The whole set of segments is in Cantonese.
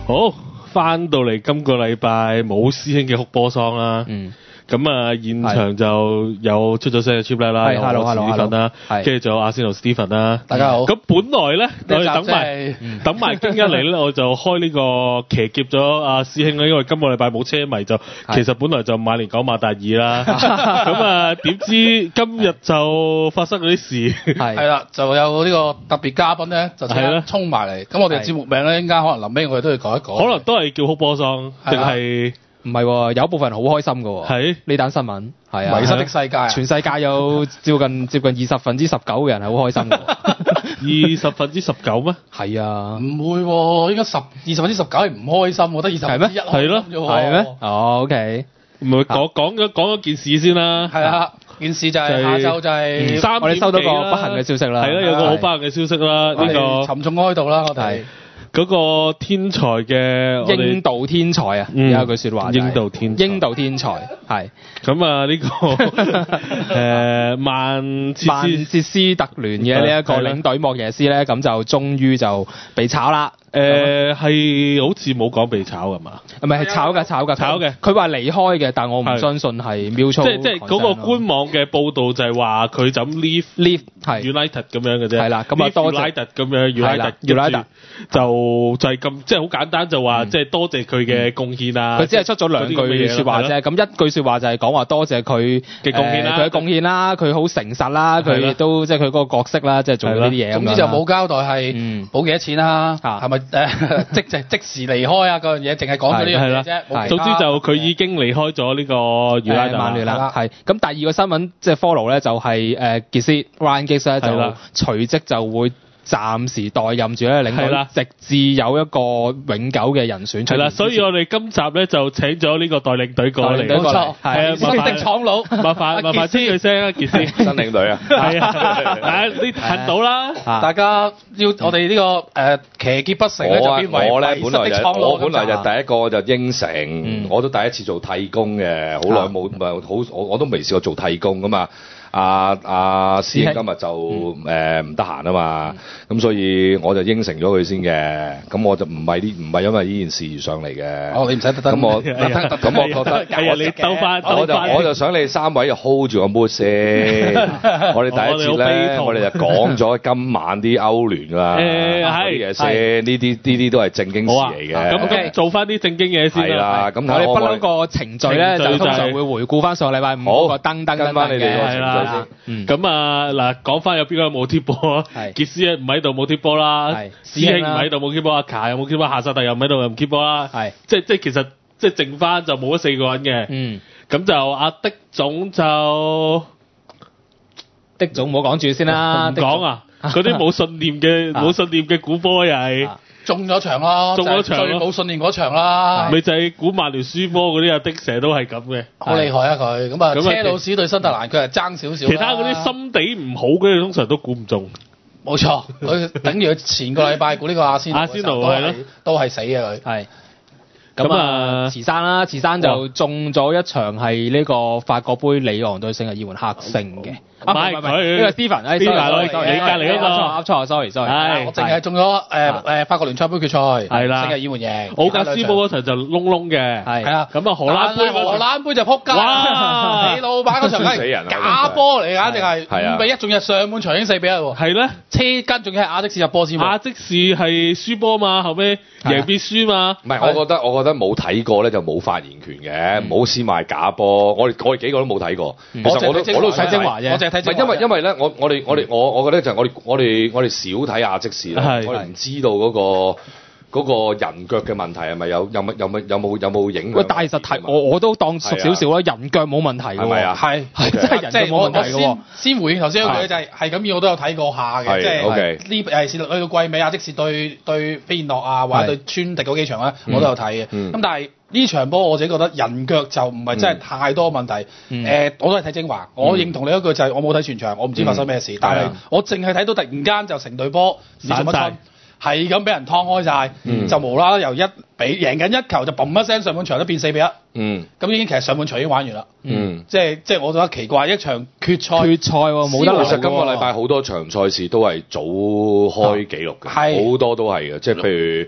好，翻到嚟今個禮拜冇師兄嘅哭波桑啦。咁啊，現場就有出咗聲嘅 Cheap 啦，有我史蒂芬啦，跟住仲有阿仙奴 Stephen 啦。 大家好。 咁本來咧，我哋等埋經一嚟咧，我就開呢個騎劫咗阿師兄啦，因為今個禮拜冇車迷就，其實本來就馬連港馬達爾啦。咁啊，點知今日就發生嗰啲事。 係啦，就有呢個特別嘉賓咧，就即刻衝埋嚟。咁我哋節目名咧，陣間可能臨尾我哋都要改一改。 可能都係叫哭波桑，定係？ 唔係喎，有部分人好開心㗎喎。 係呢單新聞係啊， 迷失的世界， 全世界有接近20%-19%嘅人係好開心㗎。 20%-19%咩？ 係啊， 唔會喎，應該20%-19%係唔開心喎，得20%-1 係咯， 係咩？哦 ，OK， 唔係講咗件事先啦。 係啊，件事就係下晝就係我哋收到個不幸嘅消息啦。 係啦，有個好不幸嘅消息啦。呢個沉重哀悼啦，我哋。 嗰個天才嘅印度天才啊，有一句説話， 印度天才係咁啊！呢個曼徹斯特聯嘅呢一個領隊莫耶斯咧，咁就終於就被炒啦。 係好似冇講被炒㗎嘛？ 唔係炒嘅。佢話離開嘅，但我唔相信係 mutual。 即係嗰個官網嘅報導就係話佢就咁 leave 係 United 咁樣嘅啫。 係啦，咁啊多謝 United 咁樣 United 就係咁，即係好簡單就話即係多謝佢嘅貢獻啊。 佢只係出咗兩句説話啫。咁一句説話就係講話多謝佢嘅貢獻啦，佢嘅貢獻啦，佢好誠實啦，佢亦都即係佢嗰個角色啦，即係做呢啲嘢。 總之就冇交代係補幾多錢啦，係咪即時離開啊？嗰樣嘢淨係講咗呢樣嘢啫。 總之就佢已經離開咗呢個曼聯啦。係咁，第二個新聞即係 follow 咧，就係傑斯 Ryan Giggs 咧就隨即就會暫時代任住咧領隊，直至有一個永久嘅人選出嚟。係啦，所以我哋今集咧就請咗呢個代領隊過嚟。 冇錯，係新的廠佬， 麻煩聽佢聲啊，傑斯新領隊啊， 係啊，你睇到啦， 大家要我哋呢個騎劫不成咧，就變為我咧本來就第一個就應承，我都第一次做替工嘅，好耐冇我都未試過做替工噶嘛。阿師兄今日就唔得閒啊嘛，咁所以我就應承咗佢先嘅，咁我就唔係因為呢件事而上嚟嘅。 哦，你唔使特登。 咁我覺得， 你兜翻， 我就想你三位就 hold 住個 mood 先。我哋第一節咧，我哋就講咗今晚啲歐聯啦，啲嘢先，呢啲都係正經事嚟嘅。 咁做翻啲正經嘢先啦。 咁我哋不嬲個程序咧，就通常會回顧翻上禮拜5個登翻你哋個程序。 咁啊嗱，講翻有邊個冇貼波啊？傑斯唔喺度冇貼波啦，師兄唔喺度冇貼波，阿卡又冇貼波，夏薩特又唔喺度又唔貼波啦。係即係其實即係剩翻就冇咗4個人嘅。咁就阿的總唔好講住先啦。唔講啊！嗰啲冇信念嘅估波又係。 中咗場咯，最冇信念嗰場啦， 咪就係估曼聯輸波嗰啲阿的成日都係咁嘅， 好厲害啊佢，咁啊車路士對新特蘭佢係爭少少， 其他嗰啲心地唔好嘅通常都估唔中， 冇錯，佢等於佢前個禮拜估呢個阿仙奴係咯，都係死嘅佢，係。 咁啊，慈山就中咗一場係呢個法國杯里昂對聖日耳門客勝嘅。 唔係佢呢個 Stephen，sorry， 你隔離嗰個噏錯 sorry， 我淨係中咗法國聯賽杯決賽， 係啦， 聖日耳門贏。 奧格斯堡嗰場就窿窿嘅， 係啊。 咁啊荷蘭杯就撲街，你老闆嗰場係假波嚟㗎，定係5-1，仲要上半場已經4-1喎。係咧，車跟仲要係亞積士入波先。 亞積士係輸波嘛，後尾贏必輸嘛。 唔係，我覺得冇睇過咧就冇發言權嘅，唔好先賣假波。我哋幾個都冇睇過，其實我都睇精華啫。 因為咧，我覺得就係我哋少睇亞積士啦，我哋唔知道嗰個人腳嘅問題係咪有冇影響？ 喂，但係實睇我都當熟少少啦，人腳冇問題㗎喎，係咪啊？係真係人腳冇問題㗎喎。 先回應頭先嗰句就係咁，我都有睇過下嘅，即係呢尤其是去到季尾亞積士對飛燕諾啊，或者對川迪嗰幾場咧，我都有睇嘅。咁但係呢場波我自己覺得人腳就唔係真係太多問題。我都係睇精華，我認同你一句就係我冇睇全場，我唔知發生咩事，但係我淨係睇到突然間就成隊波散晒。係咁俾人劏開晒，就無啦啦由贏緊一球就嘣一聲上半場都變4-1。咁已經其實上半場已經玩完啦。即係我覺得奇怪，一場決賽喎冇得留。 其實今個禮拜好多場賽事都係早開紀錄嘅，好多都係嘅。即係譬如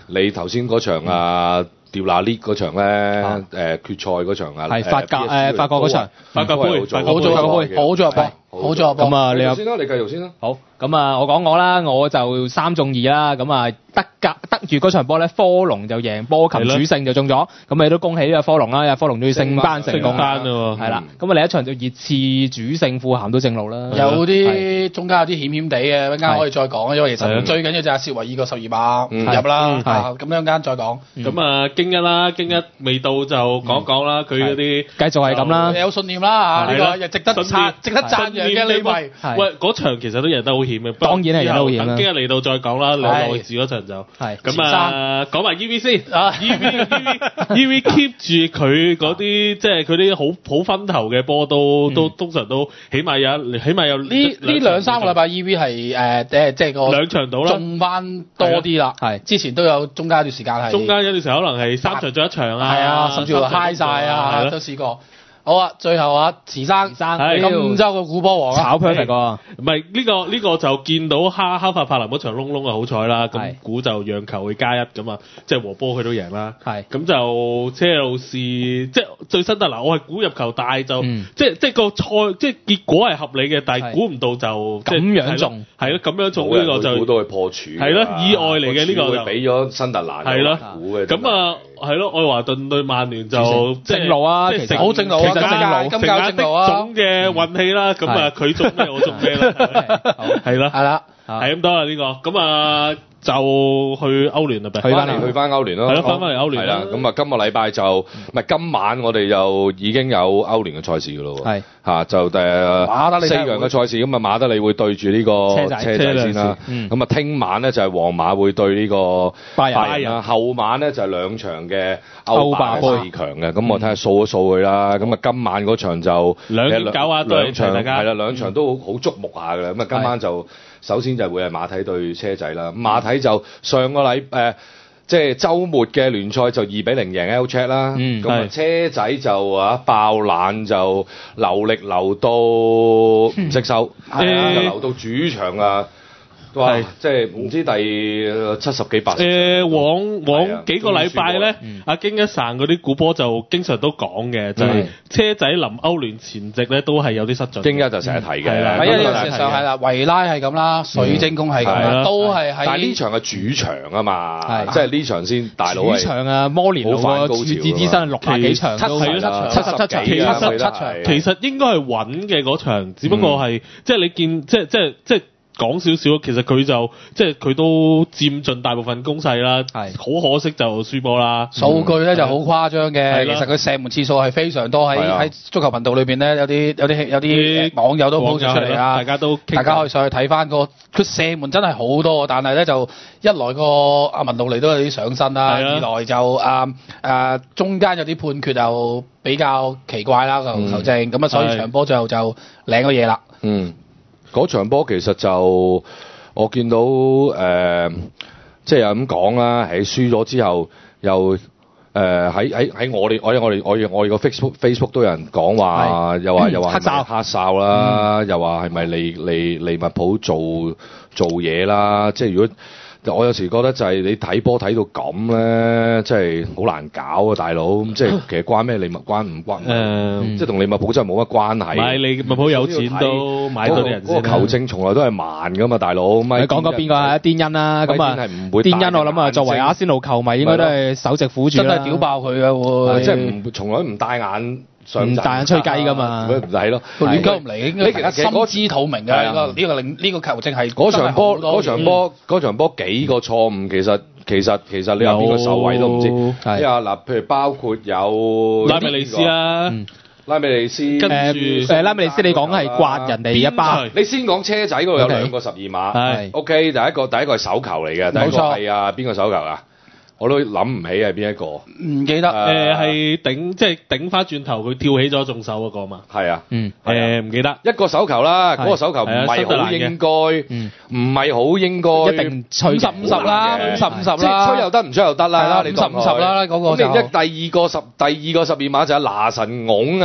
你頭先嗰場掉拿列嗰場咧，決賽嗰場係法國嗰場， 法國杯， 好咗咁啊，你先啦，你繼續先啦。 好，咁啊，我講我啦，我就3中2啦，咁啊得住嗰場波咧，科隆就贏波琴主勝就中咗，咁你都恭喜呢個科隆啦，因為科隆都要升班成功啦，係啦，咁啊另一場就熱刺主勝富咸都正路啦， 有啲中間有啲險險地嘅，陣間可以再講，因為其實最緊要就係薛維爾個12碼唔入啦，咁陣間再講。 咁啊，京一未到就講啦，佢嗰啲繼續係咁啦， 有信念啦嚇，呢個亦值得讚揚嘅利維。 喂，嗰場其實都贏得好險嘅， 當然係贏得好險啦。 等京一嚟到再講啦，兩內治嗰場就係咁啊，講埋 EV 先，EV keep 住佢嗰啲即係佢啲好分頭嘅波都通常都起碼有呢 2-3個禮拜 EV 係即係個 2場到啦， 中翻多啲啦，係之前都有中間一段時間係中間有段時候可能係3場做1場啊， 係啊，甚至乎 high 晒啊，都試過。好啊，最後池生今周個估波王炒 perfect 喎， 唔係呢個就見到哈法柏林嗰場窿窿啊，好彩啦，咁估就讓球會加1咁啊，即係和波佢都贏啦，咁就車路士即係最新得嗱，我係估入球大就即係個賽即係結果係合理嘅，但係估唔到就咁樣中， 係咯，咁樣中呢個就估到係破處， 係咯，意外嚟嘅呢個就俾咗新特蘭係咯， 估嘅咁啊係咯，愛華頓對曼聯就正路啊，其實好正路啊。 成日的總嘅運氣啦，咁啊佢中咩我中咩啦，係啦，係咁多啦呢個，咁啊就去歐聯啦， 去翻歐聯咯， 係咯，翻嚟歐聯啦，咁啊今個禮拜就唔係今晚我哋就已經有歐聯嘅賽事噶咯喎，係就馬德里 4強嘅賽事，咁啊馬德里會對住呢個車仔先啦，咁啊聽晚咧就係皇馬會對呢個拜仁啦，後晚咧就係2場嘅歐霸4強嘅，咁我睇下數一數佢啦，咁啊今晚嗰場就 2-9啊，兩場係啦 ，2場都好矚目下㗎啦，咁啊今晚就首先就會係馬體對車仔啦，馬體就上個即係週末嘅聯賽就2-0贏 Elche 啦，咁啊車仔就爆冷就流力流到唔識收，就流到主場啊！哇！即係唔知第70幾80。 往幾個禮拜咧，阿京一成嗰啲估波就經常都講嘅，就係車仔臨歐聯前夕咧都係有啲失準。 京一就成日提嘅， 係啦，事實上係啦，維拉係咁啦，水晶宮係咁啦，都係喺。 但係呢場係主場啊嘛，即係呢場先大佬係。 主場啊，摩連奴個處子之身60幾場都 77場， 其實應該係穩嘅嗰場，只不過係即係你見即係。講少少，其實佢就即係佢都佔盡大部分攻勢啦，好可惜就輸波啦。 數據咧就好誇張嘅，其實佢射門次數係非常多，喺足球頻道裏邊咧有啲網友都 po 咗出嚟啊，大家可以上去睇翻佢射門真係好多，但係咧就一來個阿文路尼都有啲上身啦，二來就中間有啲判決就比較奇怪啦個球證，咁啊所以場波最後就領咗嘢啦。 嗰場波其實就我見到即係咁講啦，喺輸咗之後又喺我哋個 Facebook 都有人講話，又話黑哨啦，又話係咪利物浦做嘢啦？即係如果我有時覺得就係你睇波睇到咁咧，即係好難搞啊，大佬！即係其實關咩利物浦唔關？即係同利物浦真係冇乜關係。 買利物浦有錢都買到啲人先。 嗰個球證從來都係慢噶嘛，大佬。 你講過邊個啊？甸恩啦，咁啊，甸恩我諗啊，作為阿仙奴球迷應該都係首席苦主啦。 真係屌爆佢啊！會即係從來唔帶眼。 唔大眼吹雞㗎嘛， 唔係咯， 亂鳩唔嚟，應該心知肚明嘅呢個球證係嗰場波幾個錯誤，其實你話邊個守衞都唔知。嗱，譬如包括有拉美利斯啊， 拉美利斯， 跟住拉美利斯你講係刮人哋一巴， 你先講車仔嗰度有2個12碼，OK，第一個係手球嚟嘅，第一個係邊個手球啊？我都諗唔起係邊一個， 唔記得係頂翻轉頭佢跳起咗中手嗰個嘛， 係啊， 唔記得一個手球啦，嗰個手球唔係好應該，唔係好應該， 一定吹 50-50啦，50-50啦， 吹又得唔吹又得啦，你 50-50啦嗰個就。 咁第二個12碼就係拿神拱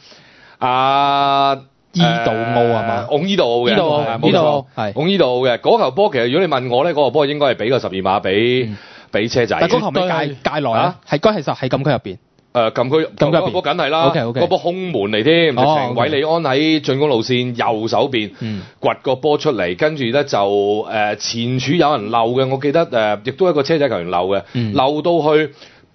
伊度奧係嘛？ 拱伊度奧嘅， 伊度奧係拱伊度奧嘅嗰球波，其實如果你問我咧，嗰球波應該係俾個12碼俾俾車仔。 但嗰球咪界內啊？係嗰其實係禁區入邊。 禁區嗰波梗係啦，嗰波空門嚟添，直情韋利安喺進攻路線右手邊掘個波出嚟，跟住咧就前柱有人漏嘅，我記得亦都係一個車仔球員漏嘅，漏到去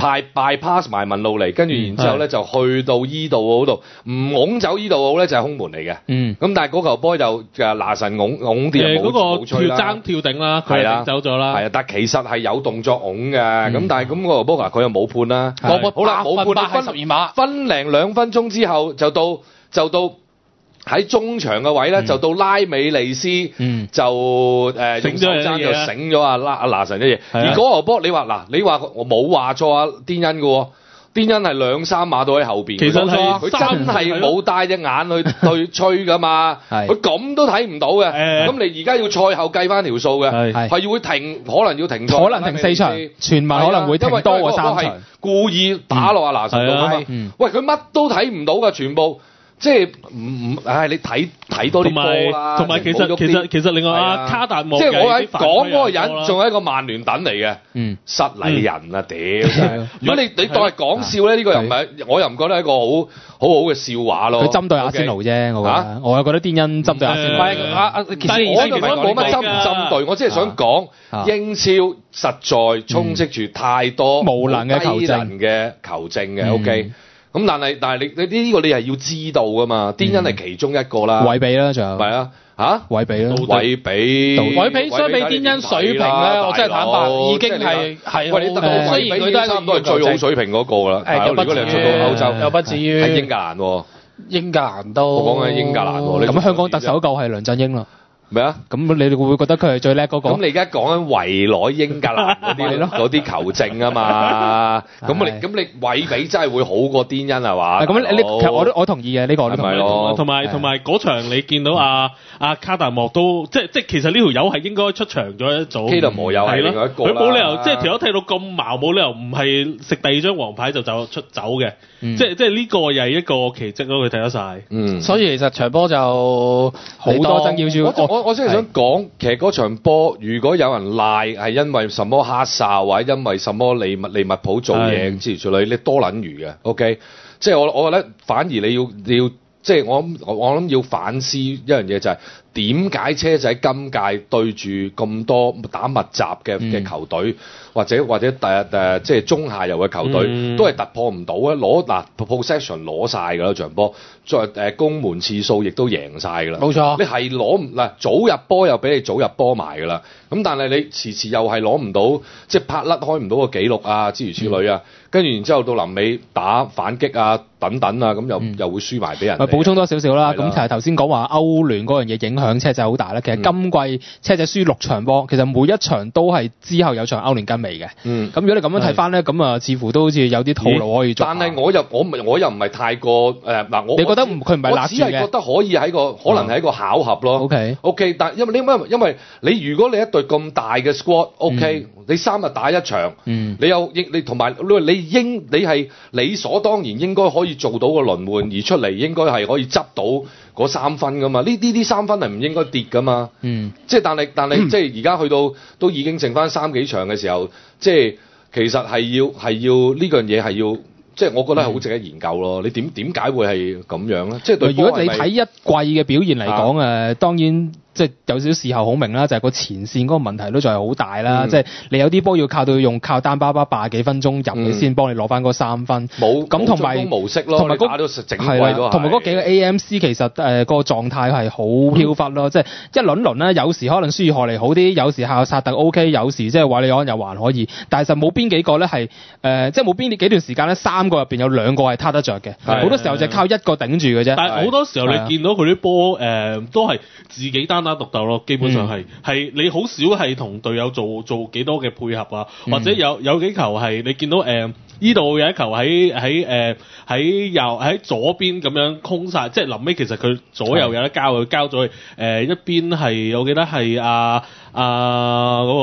bypass 埋文路嚟，跟住然之後咧就去到依度嗰度，唔拱走依度好咧就係空門嚟嘅。咁但係嗰球波就拿神拱啲嗰個跳爭跳頂啦，佢頂走咗啦。 係啊，但其實係有動作拱嘅，咁但係咁嗰球波佢又冇判啦。好啦，冇判啦，分零2分鐘之後就到。喺中場嘅位咧，就到拉美利斯就用手踭就醒咗阿拿神嘅嘢。而嗰球波，你話我冇話錯啊，甸恩嘅喎，甸恩係2-3碼到喺後邊。 其實佢真係冇帶隻眼去吹㗎嘛，佢咁都睇唔到嘅。咁你而家要賽後計翻條數嘅，係要會停，可能要停賽， 可能停4場，全民可能會停多過3場。 故意打落阿拿神度㗎嘛。喂，佢乜都睇唔到㗎，全部。即係你睇多啲波啦。同埋其實另外阿卡達莫， 即係我喺講嗰個人，仲係一個曼聯躉嚟嘅，失禮人啊屌！如果你當係講笑咧，呢個又唔係，我又唔覺得係一個好嘅笑話咯。佢針對阿仙奴啫，我又覺得甸恩針對阿仙奴。 其實我就冇乜針對，我只係想講英超實在充斥住太多無能嘅球證嘅，OK。咁但係你呢個你係要知道噶嘛？甸恩係其中一個啦， 韋比啦，仲有係啊嚇， 韋比啦， 韋比相比甸恩水平咧，我真係坦白已經係喂，你雖然佢都差唔多係最好水平嗰個啦。如果你出到歐洲， 又不至於喺英格蘭喎， 英格蘭都我講緊英格蘭喎。 咁香港特首救係梁振英啦。 咩啊？ 咁你哋會唔會覺得佢係最叻嗰個？ 咁你而家講緊圍內英格蘭嗰啲球證啊嘛？咁你韋比真係會好過甸恩係嘛？ 咁其實我同意嘅呢個。 係咯。 同埋嗰場你見到阿卡達莫都即其實呢條友係應該出場咗一組。 卡達莫又係另外一個啦。 佢冇理由即條友踢到咁矛，冇理由唔係食第2張黃牌就走嘅。即呢個又係一個奇蹟咯，佢踢得晒。 所以其實場波就好多爭議住。 我真係想講，其實嗰場波如果有人賴係因為什麼黑哨或者因為什麼利物浦做嘢之類，你多撚餘嘅 ，OK？ 即係我覺得反而你要即係我諗要反思一樣嘢就係點解車仔今屆對住咁多打密集嘅球隊，或者即係中下游嘅球隊，都係突破唔到啊！possession 攞晒㗎啦，場波再攻門次數亦都贏晒㗎啦。 冇錯， 你係攞唔嗱早入波又俾你早入波埋㗎啦。咁但係你遲又係攞唔到，即係拍甩開唔到個紀錄啊，諸如此類啊。跟住然之後到臨尾打反擊啊等等啊，咁又會輸埋俾人。 補充多少少啦，咁其實頭先講話歐聯嗰樣嘢影響車仔好大啦。其實今季車仔輸6場波，其實每一場都係之後有場歐聯跟尾嘅。咁如果你咁樣睇翻咧，咁似乎都好似有啲套路可以做。 但係我又唔係太過嗱， 你覺得佢唔係辣住嘅？ 我只係覺得可以可能係一個巧合咯。OK， 但因為你如果你一隊咁大嘅 squad，OK，你3日打一場，你同埋你係理所當然應該可以做到個輪換，而出嚟應該係可以執到嗰3分噶嘛？呢啲3分係唔應該跌噶嘛？即係但係即係而家去到都已經剩翻3幾場嘅時候，即係其實係要呢樣嘢係要，即係我覺得係好值得研究咯。你點解會係咁樣咧？即係對， 如果你睇一季嘅表現嚟講，當然。即係有少少事後孔明啦，就係個前線嗰個問題都仲係好大啦。即係你有啲波要靠單巴巴80幾分鐘入，你先幫你攞翻嗰3分。 冇咁同埋模式咯，同埋打到整季都係。 同埋嗰幾個 AMC 其實個狀態係好飄忽咯。即係一輪咧，有時可能舒爾荷尼好啲，有時夏薩特 OK， 有時即係韋利安又還可以。但係實冇邊幾個咧係即係冇邊幾段時間咧3個入邊有2個係撻得着嘅。好多時候就靠1個頂住嘅啫。 但係好多時候你見到佢啲波都係自己單打獨鬥咯，基本上係你好少係同隊友做幾多嘅配合啊，或者有幾球係你見到呢度有一球喺左邊咁樣空晒，即係臨尾其實佢左右有得交，佢交咗去一邊係我記得係嗰個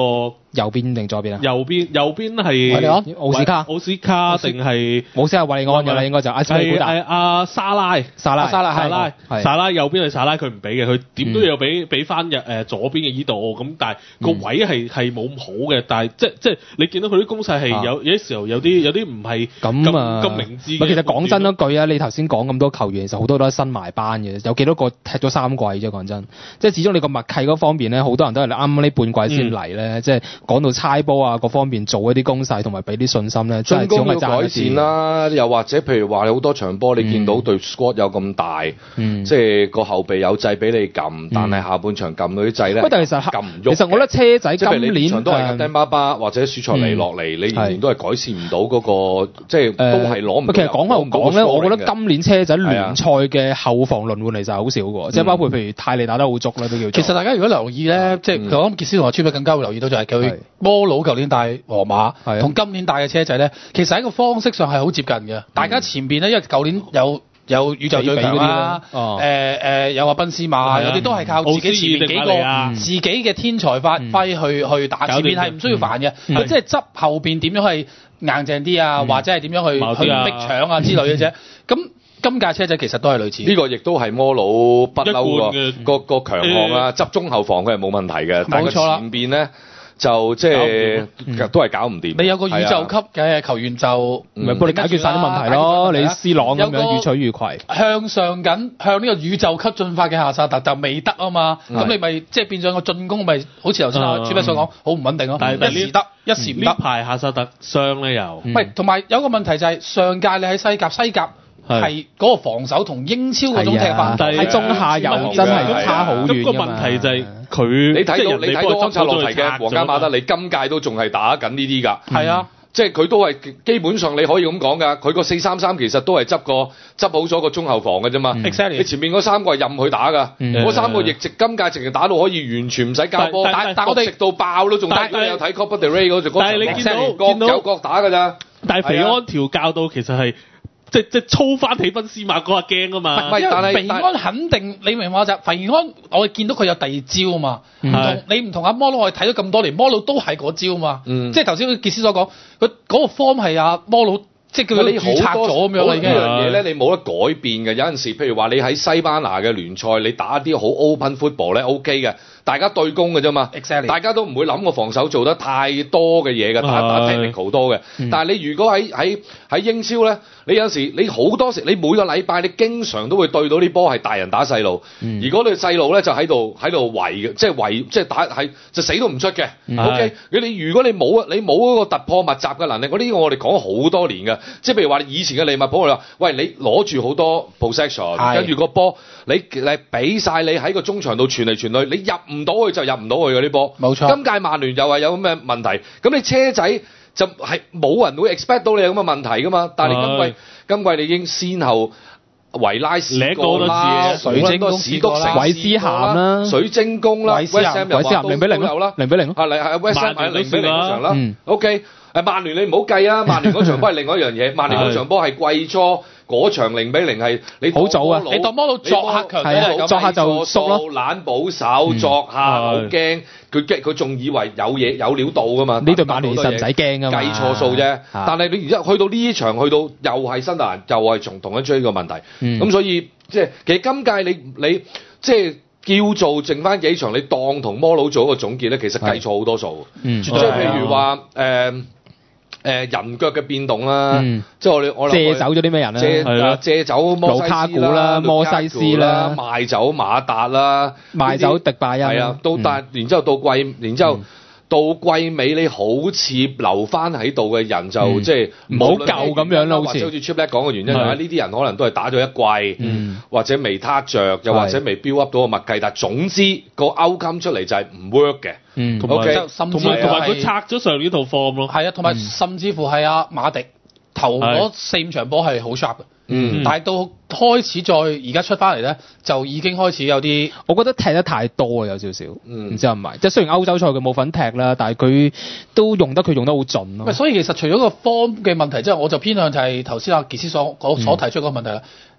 右邊定左邊啊？ 右邊係奧斯卡定係奧斯卡維利安㗎啦，應該就阿斯皮古達。 係阿沙拉，右邊係沙拉，佢唔俾嘅，佢點都要俾翻左邊嘅依度咁，但係個位係冇咁好嘅，但係即係你見到佢啲攻勢係有啲時候有啲唔係咁明智嘅。 其實講真一句啊，你頭先講咁多球員，其實好多都係新埋班嘅，有幾多個踢咗3季啫？講真，即係始終你個默契嗰方面咧，好多人都係啱啱呢半季先嚟咧，即係講到猜波啊，各方面做一啲攻勢同埋俾啲信心咧，真係始終係改善啦。又或者譬如話你好多場波，你見到對 squad 有咁大，即係個後備有掣俾你撳，但係下半場撳到啲掣咧， 但係撳唔喐。 其實我覺得車仔今年場都係丁巴巴或者雪藏尼落嚟，你仍然都係改善唔到嗰個，即係都係攞唔到。 其實講開講咧，我覺得今年車仔聯賽嘅後防輪換其實好少嘅，即係包括譬如泰利打得好足咧，都叫做。 其實大家如果留意咧，即係我諗傑斯同阿超比更加會留意到就係佢摩魯舊年帶皇馬同今年帶嘅車仔咧，其實喺個方式上係好接近嘅。大家前邊咧，因為舊年有宇宙最強啦，有阿賓斯馬，有啲都係靠自己前面幾個自己嘅天才發揮去打，前面係唔需要煩嘅，佢即係執後邊點樣去硬淨啲啊，或者係點樣去逼搶啊之類嘅啫。咁今屆車仔其實都係類似， 呢個亦都係摩魯不嬲個強項啊，執中後防佢係冇問題嘅，但係前邊咧。就即係都係搞唔掂。 你有個宇宙級嘅球員就咪幫你解決晒啲問題咯。你 C 朗咁樣予取予攜， 向呢個宇宙級進發嘅夏薩特就未得啊嘛。咁你咪即係變咗個進攻咪好似頭先阿朱斌所講，好唔穩定咯。一時得，一時唔得。 呢排夏薩特傷咧又。 唔係，同埋有個問題就係上屆你喺西甲係嗰個防守同英超嗰種踢法喺中下游真係差好遠。 咁個問題就係佢， 你睇到安察洛提嘅皇家馬德里今屆都仲係打緊呢啲㗎。 係啊， 即係佢都係基本上你可以咁講㗎。佢個4-3-3其實都係執好咗個中後防嘅啫嘛。 Exactly。 你前面嗰3個係任佢打㗎，嗰3個亦今屆直情打到可以完全唔使交波，但我哋食到爆咯，仲大。有睇 Copa del Rey 嗰隻， 但係你見到各有各打㗎咋。 但係肥安調教到其實係。即操翻起賓斯馬嗰下驚啊嘛！ 唔係，但係肥安肯定你明話就肥安，我哋見到佢有第二招啊嘛。你唔同阿摩魯，我哋睇咗咁多年，摩魯都係嗰招啊嘛。即係頭先傑斯所講，佢嗰個 form 係阿摩魯，即係叫佢預測咗咁樣啦已經。 呢樣嘢咧，你冇得改變嘅。有陣時，譬如話你喺西班牙嘅聯賽，你打啲好 open football 咧 OK 嘅。大家對攻嘅啫嘛，大家都唔會諗個防守做得太多嘅嘢嘅，打 technical 多嘅。但係你如果喺英超咧，你有時你好多時，你每個禮拜你經常都會對到啲波係大人打細路，而嗰對細路咧就喺度圍嘅，即係打係就死都唔出嘅。OK，如果你冇嗰個突破密集嘅能力，呢個我哋講好多年嘅，即係譬如話以前嘅利物浦話，喂你攞住好多 possession， 跟住個波你俾晒你喺個中場度傳嚟傳去，你入唔到去就入唔到去嗰啲波， 冇錯。 今屆曼聯又係有咁嘅問題，咁你車仔就係冇人會 expect 到你有咁嘅問題噶嘛？但係你今季你已經先後維拉試過啦， 水晶宮史篤城韋斯咸啦， 水晶宮啦，韋斯咸0-0有啦 ，0-0 係韋斯咸0-0嗰場啦。OK，曼聯你唔好計啊，曼聯嗰場波係另外一樣嘢，曼聯嗰場波係季初。嗰場0-0係你好早啊！ 你當摩魯作客強嘅， 作客就縮咯， 懶保守，作客好驚，佢仲以為有嘢有料到噶嘛？ 呢隊曼聯實唔使驚噶嘛？ 計錯數啫。但係你而家去到呢場，去到又係新特蘭，又係同一追個問題。咁所以即係其實今屆你即係叫做剩翻幾場，你當同摩魯做一個總結咧，其實計錯好多數。即係譬如話人腳嘅變動啦，即係我借走咗啲咩人啦？ 借走摩西斯啦、 摩西斯啦， 賣走馬達啦， 賣走迪拜恩。 係啊，然之後到季尾你好似留翻喺度嘅人就即係唔好舊咁樣咯，好似 Chip 咧講嘅原因係呢啲人可能都係打咗一季，或者未撻着，又或者未 build up 到個默契，但係總之個 outcome 出嚟就係唔 work 嘅。 同埋佢拆咗上年套 form 咯。 係啊，同埋甚至乎係阿馬迪頭嗰4-5場波係好 sharp 嘅。但係到開始再而家出翻嚟咧，就已經開始有啲， 我覺得踢得太多啊，有少少，唔知係咪？即係雖然歐洲賽佢冇份踢啦，但係佢都用得好盡咯。 所以其實除咗個 form 嘅問題之外，我就偏向就係頭先阿傑斯所提出嗰個問題啦。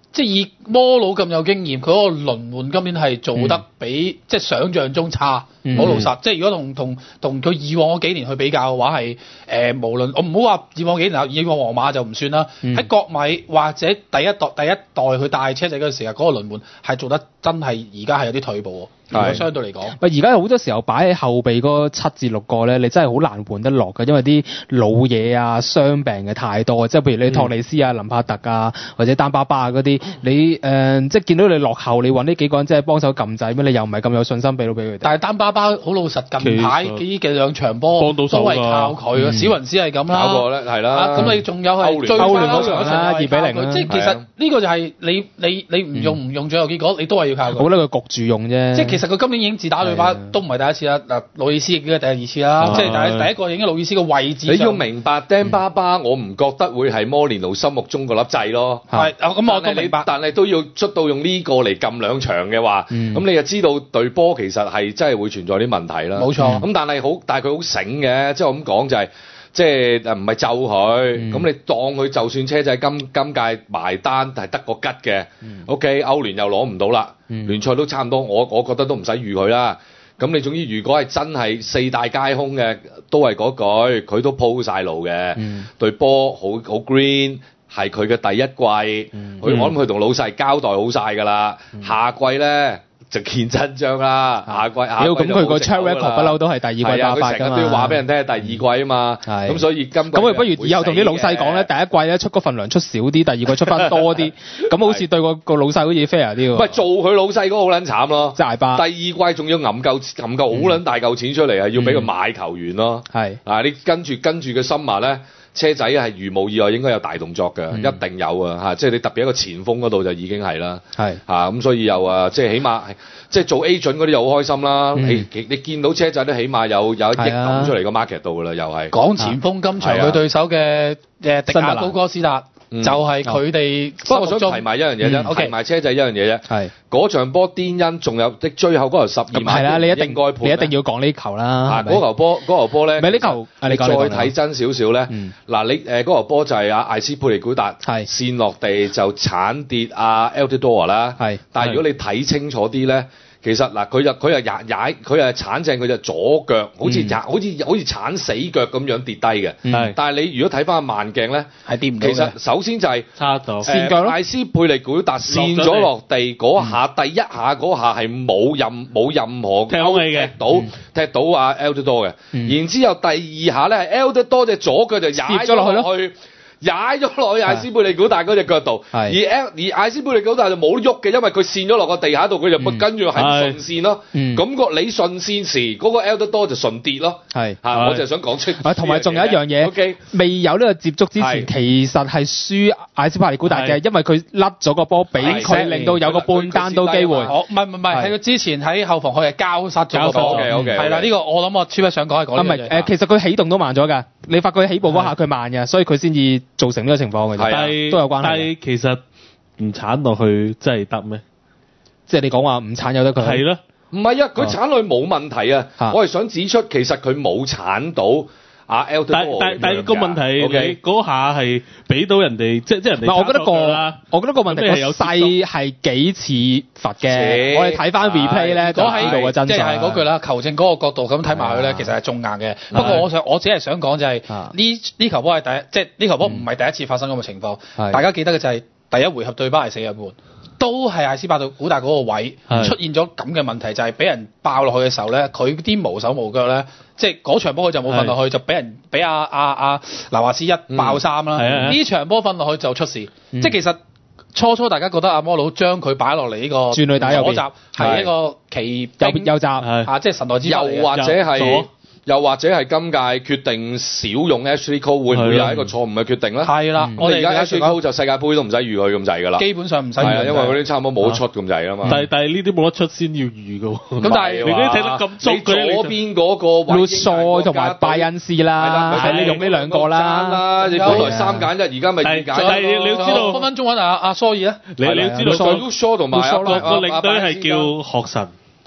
即係以摩魯咁有經驗，佢嗰個輪換今年係做得比即係想象中差。好老實，即係如果同佢以往嗰幾年去比較嘅話，係無論我唔好話以往幾年，以往皇馬就唔算啦。喺國米或者第一代去帶車仔嗰陣時候，嗰個輪換係做得真係而家係有啲退步喎。相對嚟講， 而家好多時候擺喺後備嗰7至6個咧，你真係好難換得落嘅，因為啲老嘢啊、傷病嘅太多，即係譬如你托利斯啊、林柏特啊，或者丹巴巴啊嗰啲，你即係見到你落後，你揾呢幾個人即係幫手撳仔咩？你又唔係咁有信心俾到俾佢哋。 但係丹巴巴好老實，近排呢嘅2場波都係靠佢嘅，史雲斯係咁啦， 搞過咧係啦。 咁你仲有係歐聯嗰場啦，2-0啦。 即係其實呢個就係你唔用最後結果，你都係要靠佢。 好啦，佢焗住用啫。 即係其實佢今年已經自打對巴都唔係第一次啦。嗱，路易斯亦都係第2次啦。即係第一個已經路易斯嘅位置。 你要明白，丹巴巴我唔覺得會係摩連奴心目中嗰粒掣咯。 係咁我都明白， 但係都要出到用呢個嚟撳2場嘅話，咁你就知道隊波其實係真係會存在啲問題啦。 冇錯。 咁但係佢好醒嘅，即係我咁講就係。即係唔係就佢，咁你當佢就算車仔今屆埋單係得個吉嘅，OK 歐聯又攞唔到啦，聯賽都差唔多，我覺得都唔使預佢啦。咁你總之如果係真係4大皆空嘅，都係嗰句，佢都鋪晒路嘅，對波好 green， 係佢嘅第一季，我諗佢同老細交代好晒㗎啦，下季咧。就見真章啦，下季咁佢個 track record 不嬲都係第2季爆發㗎嘛。 佢成日都要話俾人聽係第2季啊嘛。咁所以咁佢不如以後同啲老細講咧，第一季咧出嗰份糧出少啲，第2季出翻多啲，咁好似對個老細好似 fair 啲喎。 喂，做佢老細嗰個好撚慘咯， 大巴。 第2季仲要揞夠好撚大嚿錢出嚟，係要俾佢買球員咯。你跟住嘅森馬咧。車仔係如無意外應該有大動作嘅，一定有啊！即係你特別一個前鋒嗰度就已經係啦，咁所以又即係起碼即係做 agent 嗰啲又好開心啦。你見到車仔都起碼有一億抌出嚟個 market 度㗎啦，又係講前鋒今場佢對手嘅迪亞高哥斯達。就係佢哋。 不過我想提埋一樣嘢啫，提埋車仔一樣嘢啫。嗰場波癲恩仲有最後嗰球12碼， 係啦，你一定要講呢球啦。 嗰球波咧， 唔係呢球， 你再睇真少少咧。嗱，你嗰球波就係艾斯佩利古達線落地就鏟跌阿 Altidore 啦。但係如果你睇清楚啲咧。其實嗱，佢又鏟正佢隻左腳，好似鏟死腳咁樣跌低嘅。但係你如果睇翻慢鏡咧，係跌唔到嘅。其實首先就係差到跣腳咯。 艾斯佩利古達跣咗落地嗰下，第一下嗰下係冇任何踢到阿 Altidore 嘅。然之後第2下咧係 Altidore隻左腳就踩咗落去。踩咗落去艾斯貝利古達嗰隻腳度，而艾斯貝利古達就冇喐嘅，因為佢跣咗落個地下度，佢就跟住係順線咯。咁你順線時，嗰個 Altidore就順跌咯。我就係想講出。 同埋仲有一樣嘢，未有呢個接觸之前，其實係輸艾斯貝利古達嘅，因為佢甩咗個波俾佢，令到有個半單刀機會。 唔係，係佢之前喺後防佢係交失咗個波。係啦，呢個我諗我超不想講係講呢樣嘢。 其實佢起動都慢咗㗎，你發覺起步嗰下佢慢嘅，所以佢先至造成呢個情況嘅，都有關係。 但係其實唔鏟落去真係得咩？ 即係你講話唔鏟有得佢？ 係咯， 唔係啊，佢鏟落去冇問題啊。我係想指出，其實佢冇鏟到阿 Altidore。 但係個問題，你嗰下係俾到人哋，即係人哋。唔係， 我覺得個問題係有勢係幾似罰嘅。我哋睇翻 replay 咧，就知道嘅真相。 即係嗰句啦，球證嗰個角度咁睇埋佢咧，其實係中硬嘅。不過我只係想講就係呢球波係即係呢球波唔係第一次發生咁嘅情況。大家記得嘅就係第一回合對巴黎4日半，都係艾斯巴杜古達嗰個位出現咗咁嘅問題，就係俾人爆落去嘅時候咧，佢啲無手無腳咧，即係嗰場波佢就冇瞓落去，就俾阿拿華斯一爆三啦。呢場波瞓落去就出事，即係其實初大家覺得阿摩魯將佢擺落嚟呢個轉去打右閘係一個奇右閘即係神來之筆， 又或者係今屆決定少用 Ashley Cole 會唔會有一個錯誤嘅決定咧？ 係啦， 我哋而家 Ashley Cole 就世界盃都唔使預佢咁滯㗎啦。 基本上唔使預， 因為嗰啲差唔多冇得出咁滯啊嘛。 但係呢啲冇得出先要預㗎喎。 咁但係你睇得咁足， 你左邊嗰個 Lusso同埋拜恩斯啦，係你用呢兩個啦。 你本來3揀1，而家咪2揀1。 但係你要知道分鐘揾阿蘇爾啊。 你要知道 Lusso 同埋個領隊係叫學神。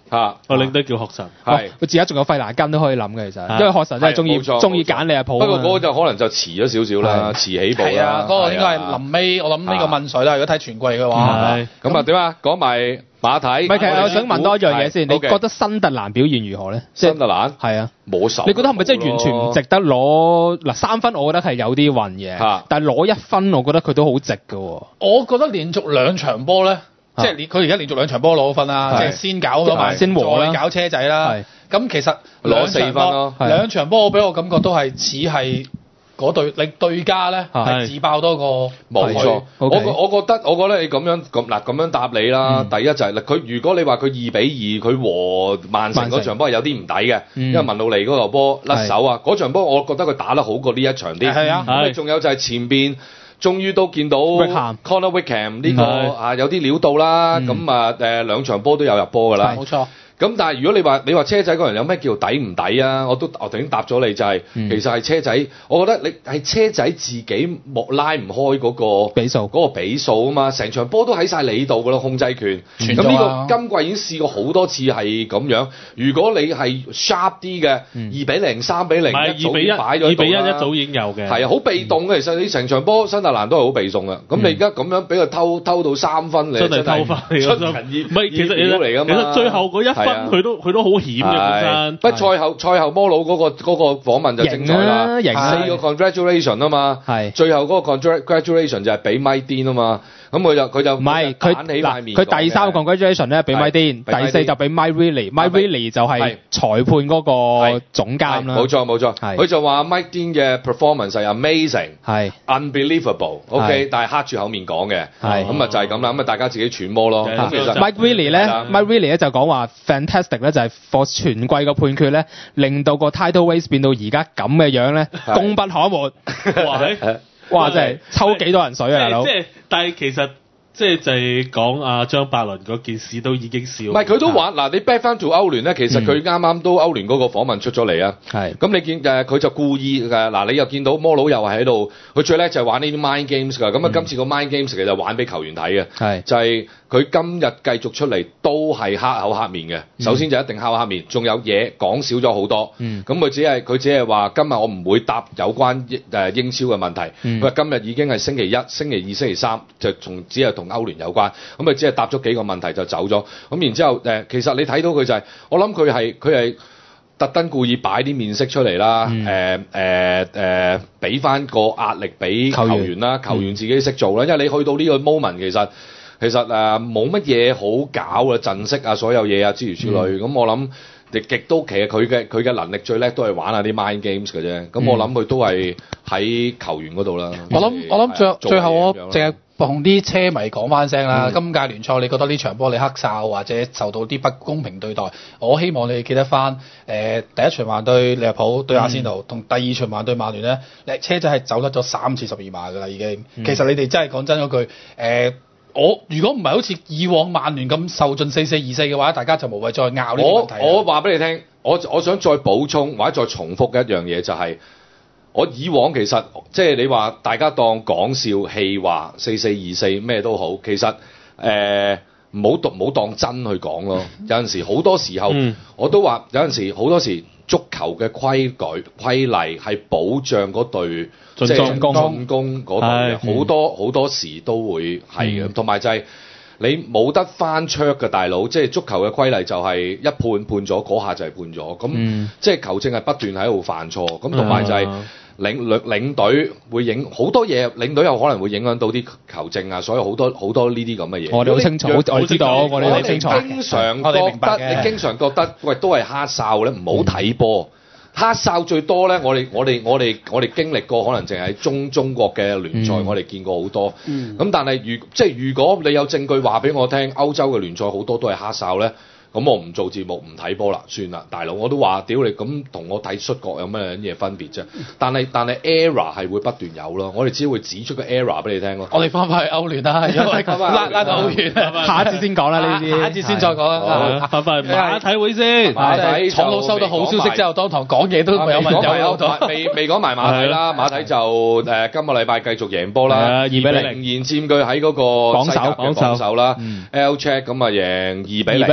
個領隊叫學神， 佢而家仲有費蘭根都可以諗嘅，其實，因為學神真係中意揀利物浦。 不過嗰個就可能就遲咗少少啦，遲起步啦。 係啊，嗰個應該係臨尾，我諗呢個問水啦。如果睇全季嘅話， 咁啊點啊？講埋馬體。 唔係，其實我想問多一樣嘢先，你覺得新特蘭表現如何咧？ 新特蘭係啊， 冇仇。 你覺得係咪真係完全唔值得攞嗱3分？我覺得係有啲運嘅，但係攞1分，我覺得佢都好值㗎。 我覺得連續2場波咧。即係佢而家連續2場波攞分啦，即係先搞咗埋， 先和啦， 再搞車仔啦。咁其實攞4分咯 ，2場波俾我感覺都係似係嗰對家咧係自爆多過。 冇錯，我覺得你咁樣答你啦。第一就係佢如果你話佢2-2佢和曼城嗰場波係有啲唔抵嘅，因為文路尼嗰球波甩手啊，嗰場波我覺得佢打得好過呢一場啲。 係啊， 咁仲有就係前邊。終於都見到 Connor Wickham 呢個有啲料到啦，咁2場波都有入波㗎啦。 冇錯。 咁但係如果你話車仔嗰人有咩叫抵唔抵啊？我頭先答咗你就係、其實係車仔，我覺得你係車仔自己拉唔開嗰個比數啊嘛，成場波都喺晒你度㗎啦，控制權。咁呢個今季已經試過好多次係咁樣。如果你係 sharp 啲嘅2-0、3-0，一早已經擺咗度啦。 2-1一早已經有嘅。係啊，好被動嘅。其實你成場波新特蘭都係好被動嘅。咁你而家咁樣俾佢偷到3分，你真係偷翻嚟出人意。唔係，其實最後嗰1分佢都好險嘅本身。 不賽後摩佬嗰個訪問就精彩啦，4個 congratulation 啊嘛，最後嗰個 congratulation 就係俾麥甸啊嘛。咁佢就唔係佢嗱，佢第3個 congratulation 咧俾麥甸，第4就俾 Mike Riley，Mike Riley 就係裁判嗰個總監啦。 冇錯，佢就話 Mike 甸嘅 performance 係 amazing，係 unbelievable，OK，但係黑住口面講嘅，咁啊就係咁啦，咁啊大家自己揣摩咯。 其實 Mike Riley 咧就講話 fantastic 咧，就係 for 全季嘅判決咧，令到個 title race 變到而家咁嘅樣咧，功不可沒。哇！真係抽幾多人水啊，大佬！ 但係其實就係講阿張伯倫嗰件事都已經少。 唔係佢都話嗱，你 back 翻做歐聯咧，其實佢啱啱都歐聯嗰個訪問出咗嚟啊。係。咁你見佢就故意嗱，你又見到摩佬又係喺度，佢最叻就係玩呢啲 mind games 㗎。咁啊，今次個 mind games 其實就玩俾球員睇嘅。係。就係佢今日繼續出嚟都係黑口黑面嘅。首先就一定黑口黑面，仲有嘢講少咗好多。咁佢只係話今日我唔會答有關英超嘅問題。佢話今日已經係星期1、星期2、星期3，就只係同歐聯有關。咁佢只係答咗幾個問題就走咗。咁然之後其實你睇到佢就係，我諗佢係特登故意擺啲面色出嚟啦。俾翻個壓力俾球員啦，球員自己識做啦。因為你去到呢個 moment 其實冇乜嘢好搞啊，陣式啊，所有嘢啊，諸如此類。咁我諗亦都其實佢嘅能力最叻都係玩下啲 mind games 嘅啫。咁我諗佢都係喺球員嗰度啦。 我諗最後我淨係同啲車迷講翻聲啦。今屆聯賽你覺得呢場波你黑哨或者受到啲不公平對待，我希望你哋記得翻第一循環對利物浦對阿仙奴，同第二循環對曼聯咧，車仔係走得咗3次12碼㗎啦已經。其實你哋真係講真嗰句我如果唔係好似以往曼聯咁受盡4-4-2-4嘅話，大家就無謂再拗呢啲問題。 我話俾你聽，我想再補充或者再重複一樣嘢，就係我以往其實即係你話大家當講笑戲話4-4-2-4咩都好，其實唔好當真去講咯。有陣時好多時候，我都話有陣時好多時足球嘅規例係保障嗰隊進攻嗰隊嘅，好多時都會係嘅。同埋就係你冇得翻桌嘅大佬，即係足球嘅規例就係一判咗嗰下就係判咗。咁即係球證係不斷喺度犯錯。咁同埋就係領隊會影好多嘢，領隊有可能會影響到啲球證啊，所以好多呢啲咁嘅嘢。 我哋好清楚，我知道，我哋好清楚。 你經常覺得喂都係黑哨咧，唔好睇波。黑哨最多咧，我哋經歷過，可能淨係中國嘅聯賽，我哋見過好多。咁但係如果你有證據話俾我聽，歐洲嘅聯賽好多都係黑哨咧。咁我唔做節目唔睇波啦，算啦，大佬我都話屌你咁同我睇摔角有咩嘢分別啫？但係 error 係會不斷有咯，我哋只會指出個 error 俾你聽咯。 我哋翻返去歐聯啦，因為拉到好遠， 下一節先講啦呢啲， 下一節先再講啦。 翻返去馬體會先， 馬體廠佬收到好消息之後，當堂講嘢都有問有未講埋馬體啦，馬體就今個禮拜繼續贏波啦，2-0，仍然佔據喺嗰個榜首啦。L check 咁啊贏2-0。 我想問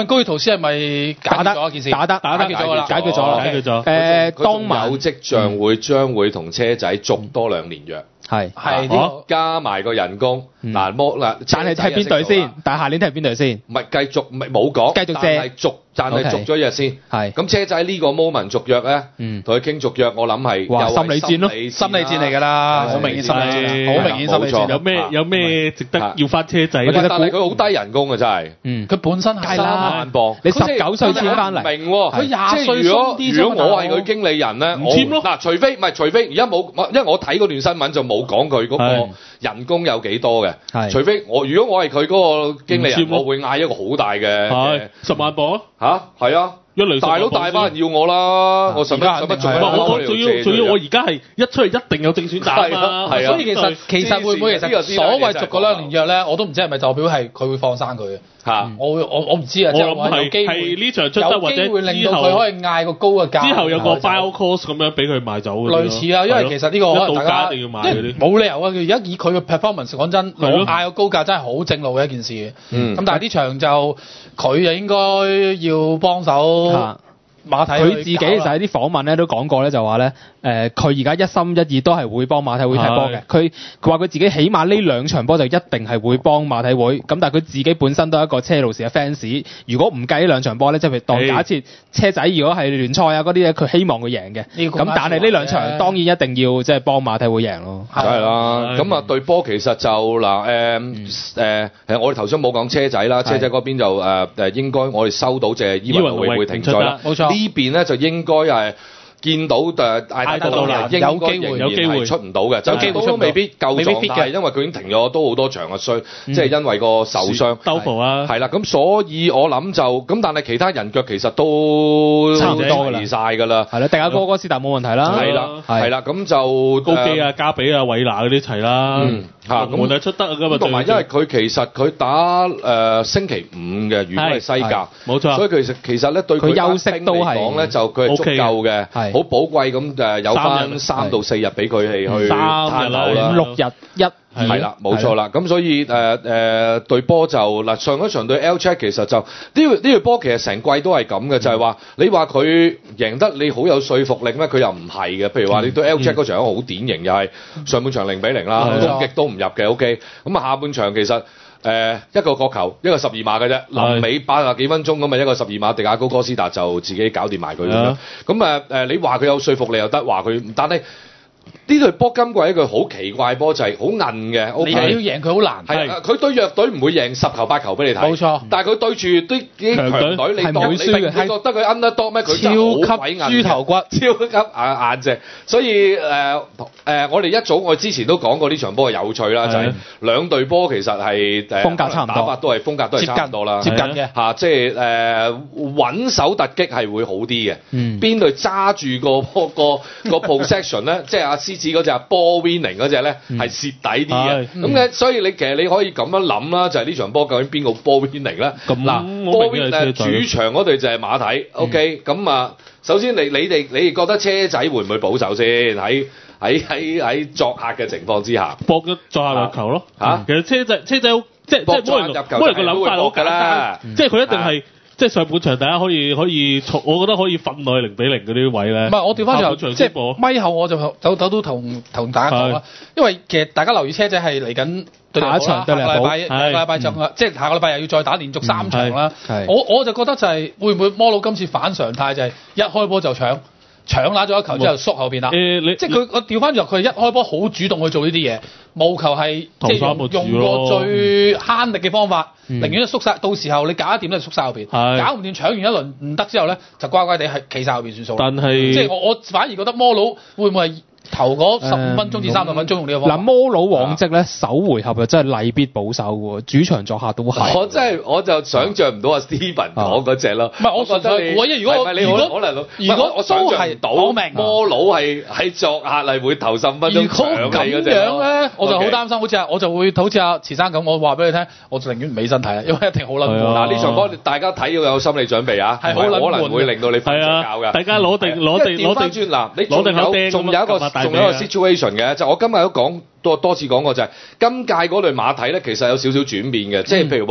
高爾圖斯係咪解決咗一件事？ 打得解決咗啦， 解決咗。當晚有跡象將會同車仔續多2年約。 係加埋個人工嗱但係踢邊隊先？但係下年踢邊隊先？ 唔係繼續冇講， 繼續借， 但係續咗一日先。 係咁車仔呢個 moment 續約咧，同佢傾續約，我諗係又心理戰咯， 心理戰嚟㗎啦，好明顯心理戰，好明顯心理戰。 有咩值得要翻車仔？ 但係佢好低人工啊，真係。 佢本身係3萬磅， 你19歲簽翻嚟， 明喎。佢20歲鬆啲。如果我係佢經理人咧， 唔簽咯。 嗱，除非而家冇，因為我睇嗰段新聞就冇講佢嗰個人工有幾多嘅。除非如果我係佢嗰個經理人，我會嗌一個好大嘅 10萬磅嚇，係啊。大佬大把人要我啦，我使乜做乜？ 仲要我而家係一出嚟一定有正選打啊！ 所以其實會唔會其實所謂續嗰2年約咧，我都唔知係咪代表係佢會放生佢嘅嚇？我唔知啊，即係話有機會呢場出得或者會令到佢可以嗌個高嘅價， 之後有個 buy cost 咁樣俾佢賣走嘅。 類似啊，因為其實呢個可能大家一定要買嗰啲冇理由啊！而家以佢嘅 performance 講真，我嗌個高價真係好正路嘅一件事嘅。咁但係呢場就佢就應該要幫手。馬體佢自己其實喺啲訪問咧都講過咧，就話咧佢而家一心一意都係會幫馬體會踢波嘅。佢話佢自己起碼呢2場波就一定係會幫馬體會。咁但係佢自己本身都係一個車路士嘅 fans。如果唔計呢2場波咧，即係譬如當假設車仔如果係聯賽啊嗰啲咧，佢希望佢贏嘅。咁但係呢2場當然一定要即係幫馬體會贏咯。 梗係啦。咁啊對波其實就嗱我哋頭先冇講車仔啦，車仔嗰邊就應該我哋收到隻伊雲會停賽啦。 冇錯。 呢邊咧就應該係見到艾達杜啦，應該有機會出唔到嘅，有機會都未必夠狀態，因為佢已經停咗都好多場嘅衰，即係因為個受傷。 兜伏啊， 係啦，咁所以我諗就咁，但係其他人腳其實都差唔多㗎啦， 齊曬㗎啦。 係啦，迪亞哥哥斯達冇問題啦。 係啦，咁就高基啊、加比啊、韋拿嗰啲齊啦。咁門係出得㗎嘛。 同埋因為佢其實佢打星期5嘅，如果係西甲， 冇錯。 所以其實咧對佢休息都係講咧，就佢係足夠嘅。好寶貴咁有翻3到4日俾佢係去攤頭啦 ，5、6日係啦，冇錯啦。咁所以對波就嗱上一場對 LCheck 其實就呢隊波其實成季都係咁嘅，就係話你話佢贏得你好有說服力咩？佢又唔係嘅。譬如話你對 LCheck 嗰場好典型，又係上半場0-0啦，攻擊都唔入嘅 OK。咁啊下半場其實一個角球，一個12碼嘅啫，臨尾80幾分鐘咁啊，一個12碼，迪亞高哥斯達就自己搞掂埋佢咁樣。咁你話佢有說服力又得，話佢，但係呢隊波今季一個好奇怪波就係好韌嘅。 你要贏佢好難。 係佢對弱隊唔會贏10球8球俾你睇。 冇錯。 但係佢對住啲強隊，你當你覺得佢 underdog 咩？佢超級豬頭骨， 超級硬淨。所以我哋一早我之前都講過呢場波嘅有趣啦，就係兩隊波其實係風格差唔多， 打法都係風格都係差唔多啦， 接近嘅嚇，即係穩守突擊係會好啲嘅。邊隊揸住個 possession 咧，即係阿獅子嗰隻 ball winning 嗰隻咧係蝕底啲嘅。咁嘅所以你其實你可以咁樣諗啦，就係呢場波究竟邊個 ball winning 咧？嗱 ball winning 主場嗰隊就係馬體。OK，咁啊，首先你哋覺得車仔會唔會保守先？喺作客嘅情況之下， 搏咗作客入球咯嚇。其實車仔即係摩連個諗法好簡單，即係佢一定係即係上半場大家可以，我覺得可以瞓落去0-0嗰啲位咧。 唔係我調翻轉，即係咪後我就走都同大家講啦，因為其實大家留意車仔係嚟緊下一場對利物浦，下個禮拜就即係下個禮拜又要再打連續3場啦。我就覺得就係會唔會摩魯今次反常態就係一開波就搶拿咗一球之後縮後邊啦。即係佢我調翻轉，佢一開波好主動去做呢啲嘢，務求係即係用個最慳力嘅方法，寧願縮晒。到時候你搞得掂咧，縮晒後邊；搞唔掂搶完一輪唔得之後咧，就乖乖地係企晒後邊算數。 但係即係我反而覺得摩魯會唔會係頭嗰15分鐘至30分鐘用呢個方法？ 嗱，摩魯往績咧首回合就真係例必保守喎，主場作客都係。 我就想像唔到阿 Steven 講嗰隻咯。 唔係我覺得如果我想像唔到摩魯係喺作客係會頭15分鐘搶嘅嗰隻。 咁樣咧，我就好擔心，我就會好似阿池生咁，我話俾你聽，我寧願唔起身睇啦，因為一定好撚悶。 嗱呢場波大家睇要有心理準備啊，係可能會令到你瞓著覺㗎。 大家攞定嗱，你仲有一個 situation 嘅，就我今日都講多次講過就係今屆嗰隊馬體咧，其實有少少轉變嘅，即係譬如話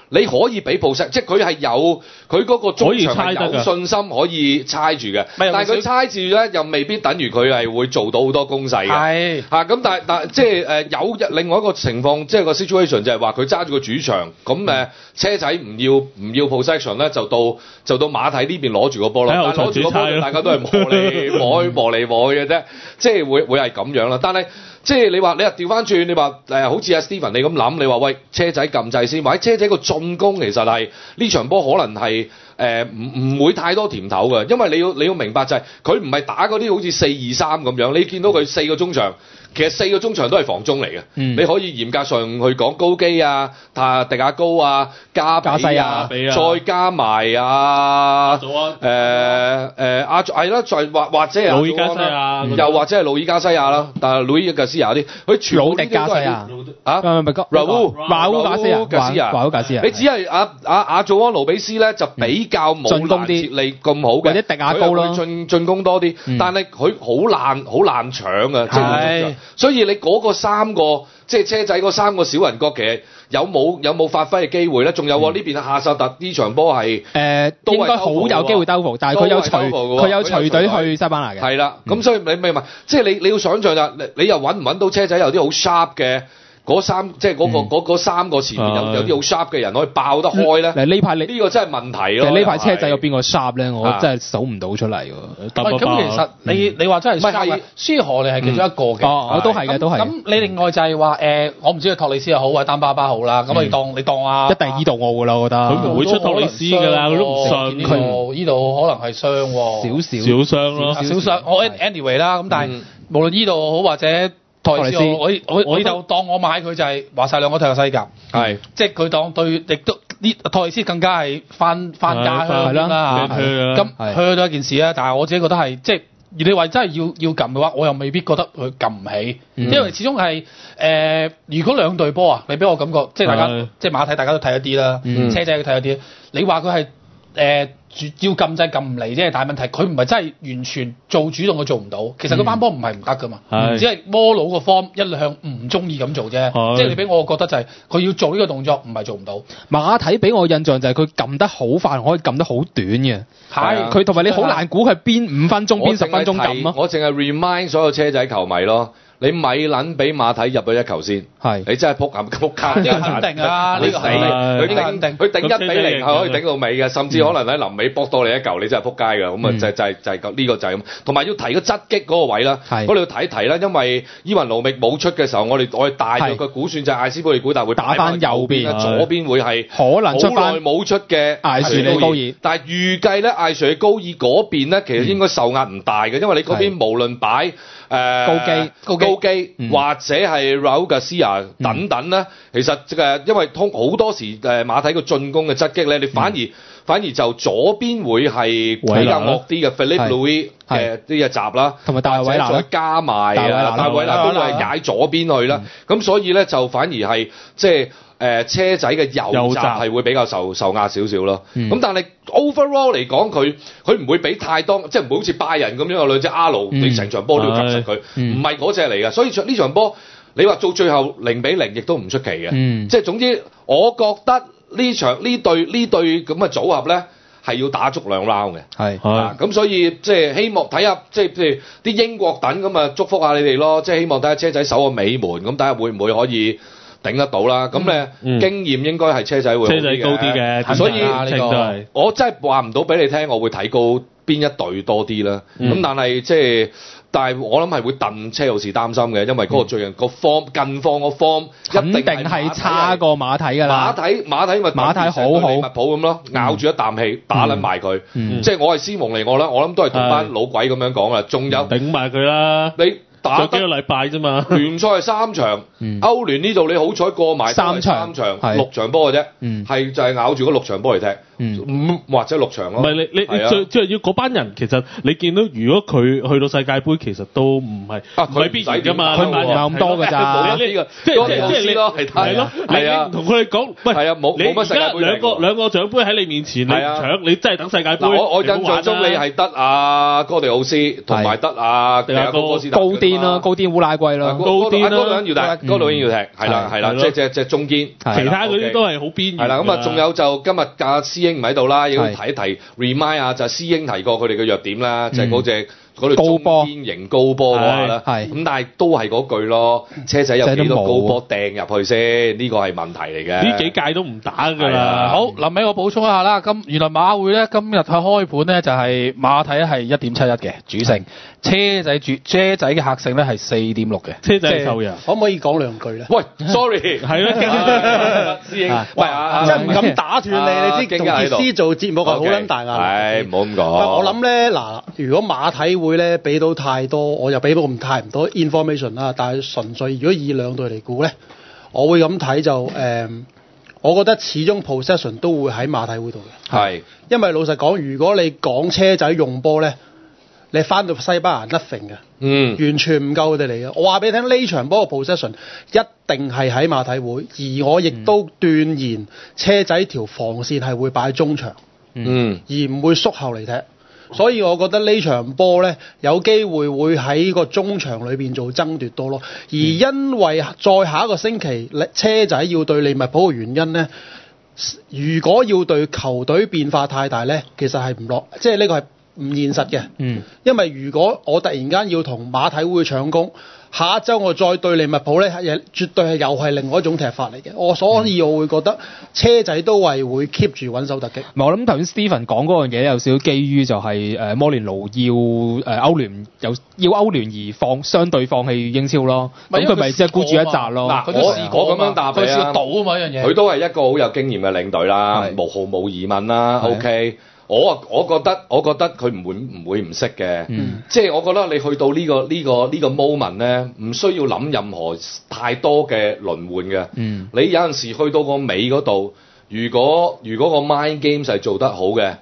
你可以俾 possession，即係佢係有佢嗰個中場係有信心可以猜住嘅，但係佢猜住咧又未必等於佢係會做到好多攻勢嘅。係嚇咁，但即係有另外一個情況，即係個 situation 就係話佢揸住個主場，咁車仔唔要 possession 咧，就到馬體呢邊攞住個波咯，但係攞住個波大家都係磨嚟磨去嘅啫，即係會係咁樣啦。但係即係你話調翻轉，你話好似阿 Steven 你咁諗，你話喂車仔撳掣先，或者車仔個進攻其實係呢場波可能係唔會太多甜頭嘅，因為你要明白就係佢唔係打嗰啲好似4-2-3咁樣，你見到佢4個中場。其實4個中場都係防中嚟嘅，你可以嚴格上去講高基啊、迪亞高啊、加比啊，再加埋係啦，再或者係魯伊加西亞， 又或者係魯伊加西亞啦，但係魯伊加西亞啲，佢全部呢啲都係馬烏加西亞，你只係阿祖安盧比斯咧就比較冇攔截力咁好嘅， 或者迪亞高咯， 進攻多啲，但係佢好難搶啊，即係。所以你嗰個3個即係車仔嗰3個小人國，其實有冇發揮嘅機會咧？仲有呢邊夏薩特呢場波係應該好有機會兜伏，但係佢有隨隊去西班牙嘅。 係啦，咁所以你明白，即係你要想象就你又揾唔揾到車仔有啲好 sharp 嘅。即係嗰3個前面有啲好 sharp 嘅人可以爆得開咧。 呢排呢個真係問題咯。 呢排車仔有邊個 sharp 咧？我真係數唔到出嚟喎。 咁其實你話真係 sharp，舒荷利係其中一個嘅。 我都係嘅，都係。 咁你另外就係話我唔知係托里斯又好，或者丹巴巴好啦。咁你當啊， 一定係依度我㗎啦，我覺得。 佢唔會出托里斯㗎啦，佢都唔信。 佢依度可能係傷喎， 少傷咯， 少傷。我 anyway 啦，咁但係無論依度好或者。托里斯，我就當我買佢就係話晒兩個踢西甲，係即係佢當對，亦都呢托里斯更加係翻家鄉啦嚇，咁去到一件事啦。但係我自己覺得係即係你話真係要撳嘅話，我又未必覺得佢撳唔起，因為始終係如果兩隊波啊，你俾我感覺即係大家即係馬體大家都睇一啲啦，車仔都睇一啲，你話佢係要撳掣撳唔嚟啫，但係問題佢唔係真係完全做主動，佢做唔到。其實嗰班波唔係唔得噶嘛，只係摩佬個 form 一向唔中意咁做啫。即係你俾我覺得就係佢要做呢個動作，唔係做唔到。 馬體俾我印象就係佢撳得好快，可以撳得好短嘅。係佢同埋你好難估佢邊5分鐘、邊10分鐘撳咯。 我淨係 remind 所有車仔球迷咯。你咪撚俾馬體入咗一球先，你真係撲街！ 呢個肯定啊，呢個死， 佢頂1-0係可以頂到尾嘅，甚至可能喺臨尾搏多你一球，你真係撲街㗎。咁啊就係呢個就係咁。同埋要提個側擊嗰個位啦，我哋要提一提啦，因為伊雲盧覓冇出嘅時候，我哋大約嘅估算就係艾斯布利古達會打翻右邊， 左邊會係可能出翻好耐冇出嘅艾殊利高爾， 但係預計咧艾殊利高爾嗰邊咧其實應該受壓唔大嘅，因為你嗰邊無論擺高基或者係 Raul Garcia 等等咧，其實因為好多時馬體個進攻嘅側擊咧，你反而就左邊會係比較惡啲嘅 Philippe Louis 嘅呢一集啦， 同埋大衛拿再加埋大衛拿都係解左邊去啦，咁所以咧就反而係即係車仔嘅右閘係會比較受壓少少咯。咁但係 overall 嚟講，佢唔會俾太多，即係唔會好似拜仁咁樣有兩隻阿盧，你成場波都要夾實佢，唔係嗰隻嚟嘅。所以呢場波你話做最後0-0，亦都唔出奇嘅。即係總之，我覺得呢對咁嘅組合咧係要打足2 round 嘅。係咁所以即係希望睇下，即係譬如啲英國等咁啊，祝福下你哋咯。即係希望睇下車仔守個尾門，咁睇下會唔會可以頂得到啦，咁經驗應該係車仔會車仔高啲嘅， 所以我真係話唔到俾你聽，我會睇高邊一隊多啲啦。咁但係但係我諗係會戥車路士擔心嘅，因為嗰個最近個近況個 form 一定係差過馬體㗎啦。馬體好好利物浦咁咯，咬住一啖氣打撚埋佢。即係我係斯蒙尼我諗都係同班老鬼咁樣講啦。仲有頂埋佢啦， 你打幾個禮拜啫嘛， 聯賽係3場，歐聯呢度你好彩過埋3場6場波嘅啫，係就係咬住嗰6場波嚟踢。 5或者6場咯。 唔係你最要嗰班人，其實你見到如果佢去到世界盃，其實都唔係必然㗎嘛， 佢唔係咁多㗎咋。 即係你咯，係咯，你唔同佢哋講，喂， 係啊，冇乜世界盃。 兩個獎盃喺你面前，你搶，你真係等世界盃。 我印象中你係得阿哥迪奧斯同埋得阿高甸啦，高甸烏拉圭啦， 高甸啦， 嗰度已經要踢，係啦，即係中堅， 其他嗰啲都係好邊緣。 係啦，咁啊，仲有就今日阿師兄唔喺度啦，要提一提 remind 啊，就係師兄提過佢哋嘅弱點啦，就係嗰隻中堅型高波嘅話啦，咁但係都係嗰句咯，車仔有幾多高波掟入去先？呢個係問題嚟嘅。呢幾屆都唔打㗎啦。 好，臨尾我補充一下啦，原來馬會咧今日去開盤咧就係馬體係 1.71 嘅主勝，車仔嘅客勝咧係 4.6 嘅。 車仔受讓， 可唔可以講兩句咧？ 喂 ，sorry， 係咯， 師兄，喂，真係唔敢打斷你，你知同傑斯做節目係好撚大壓力。 係，唔好咁講。 我諗咧，嗱，如果馬體會咧俾到太多，我又俾到太唔多 information 啦。但係純粹如果以兩隊嚟估咧，我會咁睇就我覺得始終 possession 都會喺馬體會度嘅。 係， 因為老實講，如果你講車仔用波咧，你翻到西班牙 nothing 嘅，完全唔夠佢哋嚟嘅。我話俾你聽，呢場波嘅 possession 一定係喺馬體會，而我亦都斷言車仔條防線係會擺喺中場，而唔會縮後嚟踢。所以我覺得呢場波呢，有機會會喺個中場裏邊做爭奪多咯。而因為再下一個星期車仔要對利物浦嘅原因呢，如果要對球隊變化太大呢，其實係唔落，即係呢個係唔現實嘅。因為如果我突然間要同馬體會搶攻，下一週我再對利物浦呢，絕對係又係另外一種踢法嚟嘅。所以我會覺得車仔都係會 keep 住穩守突擊。 我諗頭先 Stephen 講嗰樣嘢有少少基於就係摩連奴要歐聯而相對放棄英超咯。咁佢咪即係孤注一擲咯。 嗱，我咁樣答你啊， 賭啊嘛一樣嘢。 佢都係一個好有經驗嘅領隊啦，毫無疑問啦。OK。我覺得佢唔會唔識嘅，即係我覺得你去到呢個 moment 咧，唔需要諗任何太多嘅輪換嘅。你有陣時去到個尾嗰度，如果個 mind game 係做得好嘅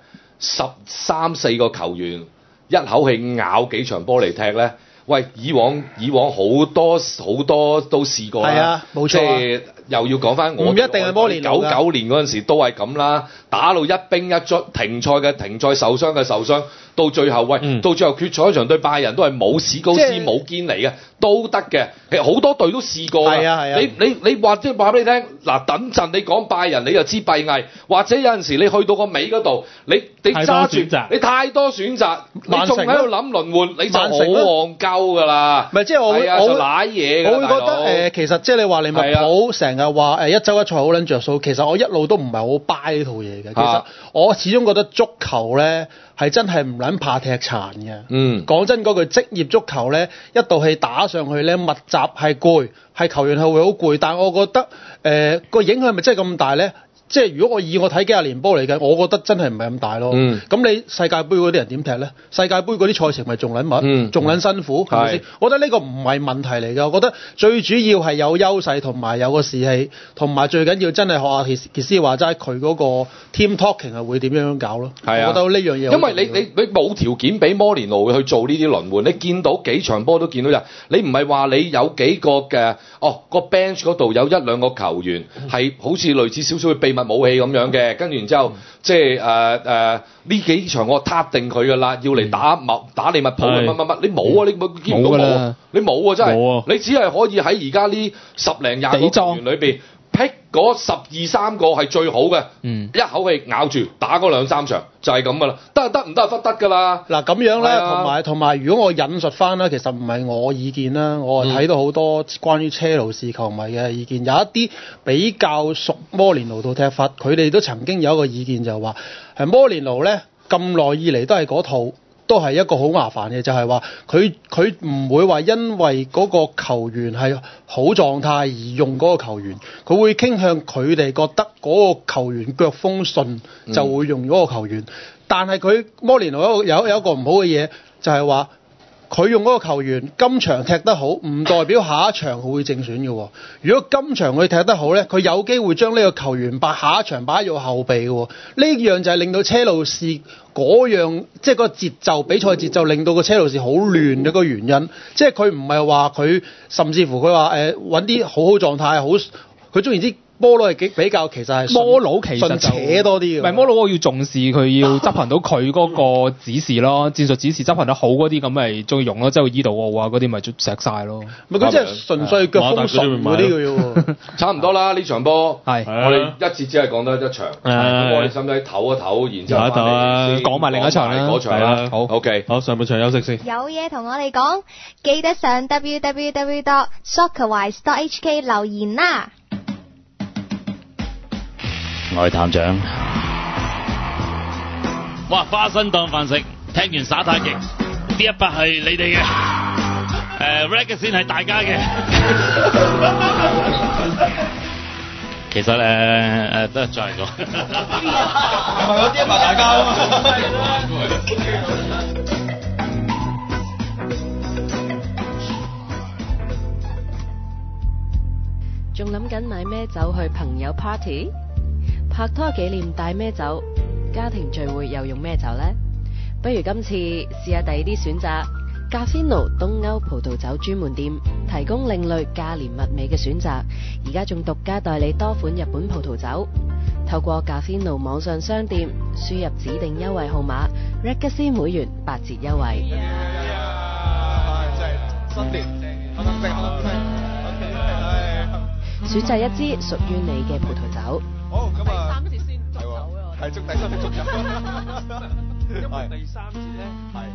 ，3-4個球員一口氣咬幾場波嚟踢咧，喂，以往好多都試過啦。係啊， 冇錯啊。 即係又要講翻我唔一定係摩連奴㗎。 99年嗰陣時都係咁啦，打到一兵一卒，停賽嘅停賽，受傷嘅受傷，到最後到最後決賽一場對拜仁都係冇史高斯冇堅尼嘅，都得嘅。其實好多隊都試過㗎。係啊。你話即係話俾你聽，嗱，等陣你講拜仁你就知閉翳，或者有陣時你去到個尾嗰度，你揸住你太多選擇，你仲喺度諗輪換，你就好戇鳩㗎啦。 唔係即係我會賴嘢㗎。 我會覺得其實即係你話利物浦成日話一週一賽好撚着數，其實我一路都唔係好 buy 呢套嘢嘅。其實我始終覺得足球咧係真係唔撚怕踢殘嘅。講真嗰句，職業足球咧一道氣打上去咧，密集係攰，係球員係會好攰，但係我覺得個影響係咪真係咁大咧？即係如果我睇幾廿年波嚟計，我覺得真係唔係咁大咯。咁你世界盃嗰啲人點踢咧？世界盃嗰啲賽程咪仲撚密，仲撚辛苦，係咪先？我覺得呢個唔係問題嚟㗎。我覺得最主要係有優勢同埋有個士氣，同埋最緊要真係學下傑斯話齋，佢嗰個 team talking 係會點樣搞咯。係啊，我覺得呢樣嘢。 因為你冇條件俾摩連奴去做呢啲輪換，你見到幾場波都見到就，你唔係話你有幾個嘅個 bench 嗰度有1-2個球員係好似類似少少嘅秘密武器咁樣嘅，跟住然之後即係呢幾場我撻定佢㗎啦，要嚟打利物浦乜，你冇啊！你冇見到冇？你冇啊！真係，你只係可以喺而家呢10零20個球員裏邊pick嗰12-13個係最好嘅，一口氣咬住打嗰2-3場就係咁㗎啦，得唔得忽得㗎啦。 嗱咁樣咧，同埋如果我引述翻啦，其實唔係我意見啦，我係睇到好多關於車路士球迷嘅意見，有一啲比較熟摩連奴套踢法，佢哋都曾經有一個意見就係話，係摩連奴咧咁耐以嚟都係嗰套。都係一個好麻煩嘅，就係話佢唔會話因為嗰個球員係好狀態而用嗰個球員，佢會傾向佢哋覺得嗰個球員腳風順就會用嗰個球員。但係佢摩連奴有一個唔好嘅嘢，就係話佢用嗰個球員今場踢得好，唔代表下一場佢會正選嘅喎。如果今場佢踢得好咧，佢有機會將呢個球員下一場擺做後備嘅喎。呢樣就係令到車路士嗰樣，即係個節奏比賽節奏令到個車路士好亂嘅個原因。即係佢唔係話佢，甚至乎佢話揾啲好狀態，佢中意啲。摩佬係比較其實係摩佬其實就扯多啲嘅， 唔係摩佬我要重視佢要執行到佢嗰個指示咯，戰術指示執行得好嗰啲咁咪中意用咯，即係伊度奧啊嗰啲咪錫晒咯。 唔係佢即係純粹腳風順嗰啲嘅喎。 差唔多啦，呢場波係我哋一節只係講得一場，咁我哋使唔使唞一唞，然之後翻嚟講埋另一場啦， 嗰場啦。 好 OK， 好上半場休息先。 有嘢同我哋講，記得上 www.soccerwise.hk 留言啦。 我係探長。哇！花生當飯食，聽完耍太極，呢一筆係你哋嘅，Reg 先係大家嘅。其實都係再講。係咪有啲埋大家啊嘛？ 仲諗緊買咩酒去朋友 party？拍拖紀念帶咩酒？家庭聚會又用咩酒呢？不如今次試下第二啲選擇。Garfino 東歐葡萄酒專門店提供另類價廉物美嘅選擇，而家仲獨家代理多款日本葡萄酒。透過 Garfino 網上商店輸入指定優惠號碼 Regacy 會員8折優惠。新年選擇一支屬於你嘅葡萄酒。 好，咁啊，第三節先走啊，係捉第三節捉人，因為第三節咧係。